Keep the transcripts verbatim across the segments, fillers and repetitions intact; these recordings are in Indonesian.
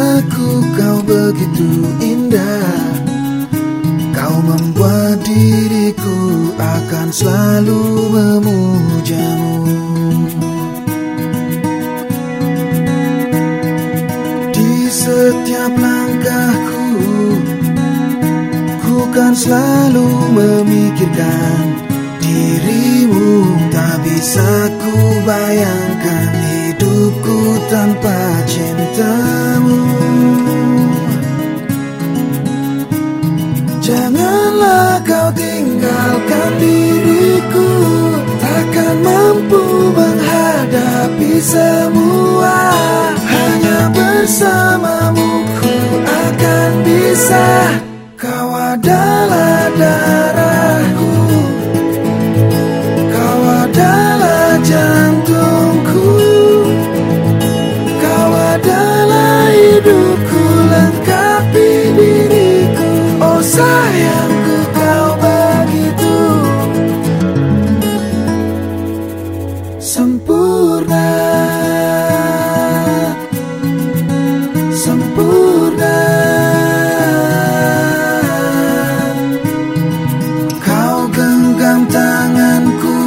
Cintaku kau begitu indah, kau membuat diriku akan selalu memujamu. Di setiap langkahku, ku kan selalu memikirkan dirimu. Tak bisa ku bayangkan hidupku tanpa cintamu. Janganlah kau tinggalkan diriku, takkan mampu menghadapi semua. Hanya bersamamu ku akan bisa. Kau adalah darahku, kau adalah jantungku, kau adalah hidupku, lengkapi diriku. Oh sayangku, kau begitu sempurna, sempurna. Kau genggam tanganku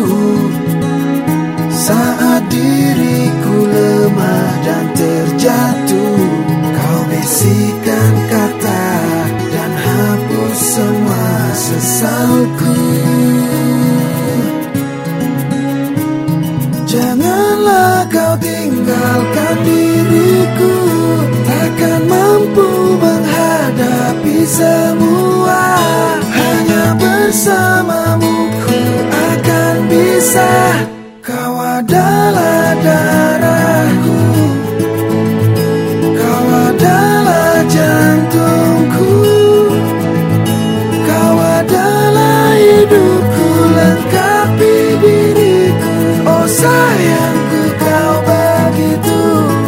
saat diriku lemah dan terjatuh. Kau bisikan kata dan hapus semua sesalku. Janganlah kau tinggalkan diriku, takkan mampu menghadapi semua. Hanya bersamamu ku akan bisa. Kau adalah darahku, kau adalah jantungku, kau adalah hidupku, lengkapi diriku. Oh sayangku, kau begitu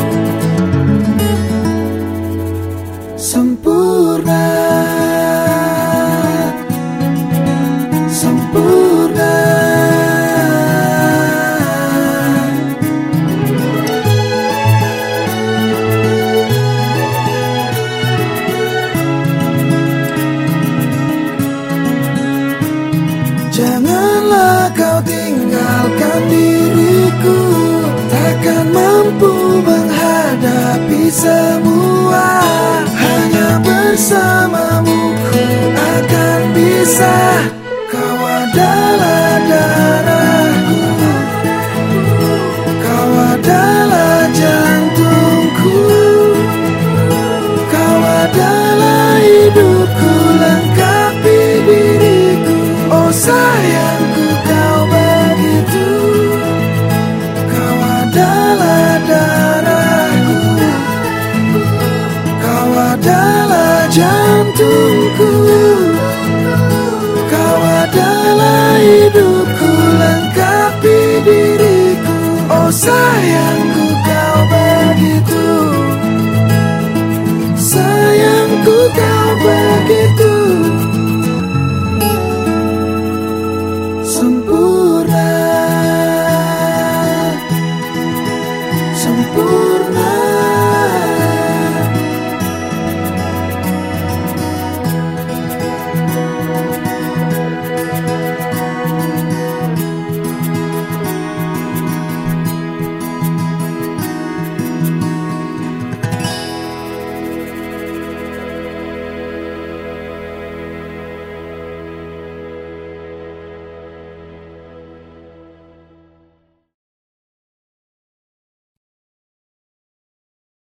sempurna, sempurna. Janganlah kau tinggalkan diriku, takkan mampu menghadapi semua. Hanya bersamamu ku akan bisa. Kau adalah darahku, kau adalah jantungku, kau adalah hidupku, lengkapi diriku. Oh sayangku, kau begitu. Kau adalah darahku, kau adalah jantungku, kau adalah hidupku, lengkapi diriku. Oh sayang.